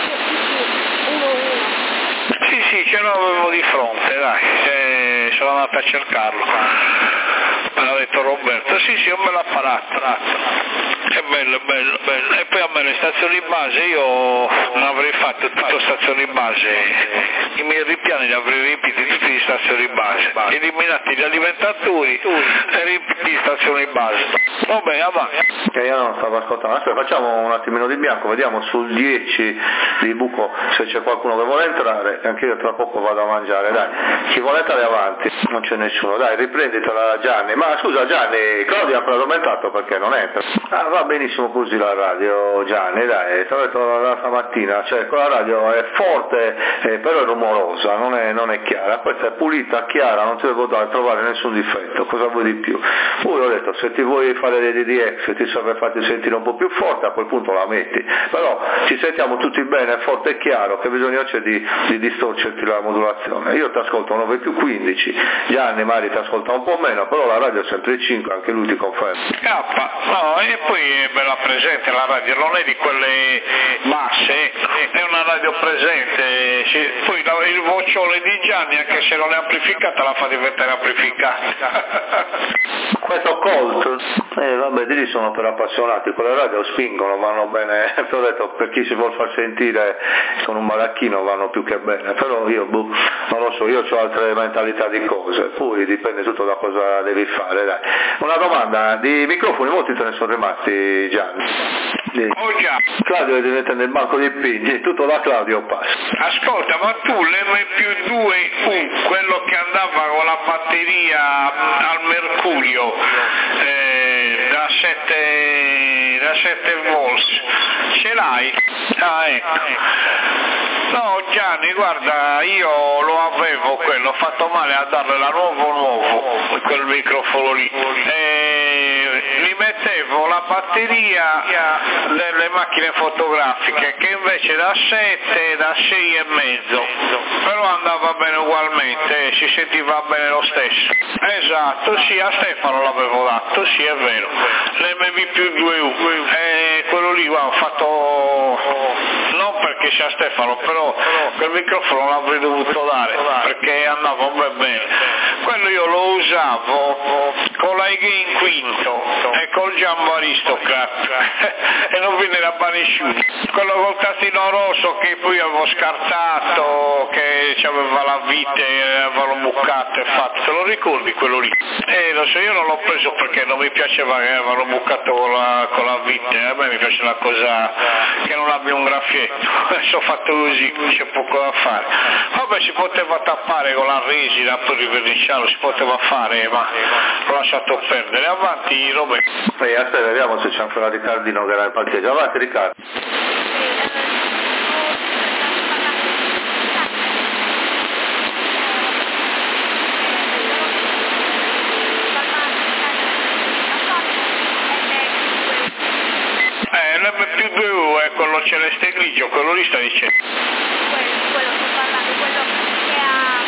X11. Sì, ce l'avevo di fronte, dai, sono andato a cercarlo. Me l'ha detto Roberto, sì, è un bel apparato. È bello. E poi a me le stazioni base, io non avrei fatto tutto stazioni base, i miei ripiani li avrei riempiti tutti di stazioni base, eliminati gli alimentatori e riempiti di stazioni base. Vabbè, avanti. Che io non stavo ascoltando, adesso facciamo un attimino di bianco, vediamo sul 10 di buco se c'è qualcuno che vuole entrare, anche io tra poco vado a mangiare, dai, chi vuole entrare avanti, non c'è nessuno, dai, riprenditela Gianni. Ma scusa Gianni, Claudia ha addormentato perché non entra? Va benissimo così la radio Gianni, dai, ti ho detto stamattina, cioè quella radio è forte però è rumorosa, non è chiara, questa è pulita, chiara, non ti devo trovare nessun difetto, cosa vuoi di più? Poi ho detto, se ti vuoi fare dei DDX, ti serve farti sentire un po' più forte, a quel punto la metti, però ci sentiamo tutti bene, forte e chiaro, che bisogno c'è di distorcerti la modulazione. Io ti ascolto 9 più 15, Gianni magari ti ascolta un po' meno, però la radio è sempre 5, anche lui ti conferma. No, e poi è bella presente la radio, non è di quelle basse, è una radio presente, poi il vocione di Gianni, anche se non è amplificata, la fa diventare amplificata. Questo Colt, vabbè, lì sono per appassionati, quelle radio spingono, vanno bene, ti ho detto, per chi si vuol far sentire con un baracchino vanno più che bene, però io non lo so, io ho altre mentalità di cose, poi dipende tutto da cosa devi fare, dai. Una domanda, di microfoni molti te ne sono rimasti, Gianni? Oh già. Claudio è diventato nel banco dei pingi, tutto da Claudio passa. Ascolta, ma tu l'M+2U, quello che andava con la batteria al mercurio, da 7 volts, ce l'hai? Ecco. No Gianni, guarda, io lo avevo quello, ho fatto male a darle la nuovo, quel microfono lì. Li mettevo la batteria delle macchine fotografiche, che invece da 7, da 6,5, però andava bene ugualmente, si sentiva bene lo stesso. Esatto, sì, a Stefano l'avevo dato, sì, è vero. L'M+2U, quello lì, guarda, ho fatto, non perché sia Stefano, però quel microfono l'avrei dovuto dare, perché andava ben bene. Quello io lo usavo con la Ighe in quinto e col Giambo Aristocrat e non viene da nessuno. Quello col Casino Rosso che poi avevo scartato, che aveva la vite e avevano bucato e fatto, te lo ricordi quello lì? Lo so, io non l'ho preso perché non mi piaceva che avevano bucato con la vite, a me mi piace la cosa che non abbia un graffietto, adesso ho fatto così, c'è poco da fare. Vabbè, si poteva tappare con la resina per riverniciarlo, si poteva fare, ma l'ho lasciato perdere. Avanti Roberto. Aspetta, vediamo se c'è ancora Riccardino che era in parcheggio. Avanti Riccardo. L'M+2U è quello celeste grigio, quello lì sta dicendo. Quello sto parlando, quello che ha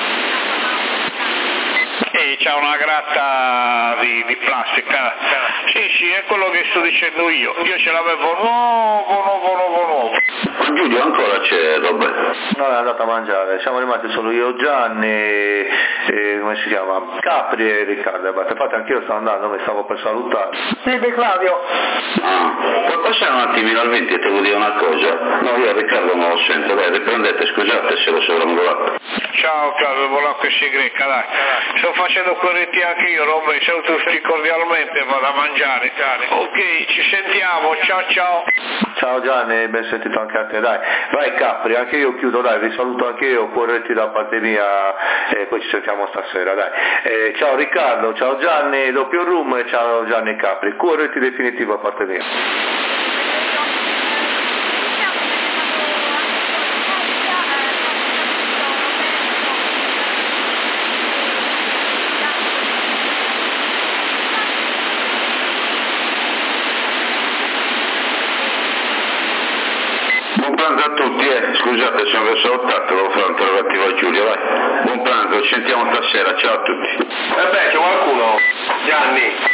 C'ha una gratta di plastica. Sì, è quello che sto dicendo io. Io ce l'avevo nuovo. Giulio ancora c'è, Roberto? No, è andato a mangiare, siamo rimasti solo io, Gianni, come si chiama? Capri e Riccardo. Infatti anch'io sto andando, mi stavo per salutare. Sì, Claudio. Puoi passare un attimino al 20 e te vuol dire una cosa? No, io Riccardo non lo sento, dai, riprendete, scusate se lo sovrangolato. Ciao Claudio, volevo che si greca, dai. Sto facendo corretti anche io, Robe, saluto tutti cordialmente, vado a mangiare. Ok, ci sentiamo, ciao. Ciao Gianni, ben sentito anche a te, dai. Vai Capri, anche io chiudo, dai, vi saluto anche io, corretti da parte mia e poi ci sentiamo stasera, dai. Ciao Riccardo, ciao Gianni, doppio room e ciao Gianni Capri, corretti definitivo a parte mia. Buon pranzo a tutti, scusate se avevo salutato, devo fare un interrogativo a Giulio, vai. Buon pranzo, ci sentiamo stasera, ciao a tutti. C'è qualcuno? Gianni?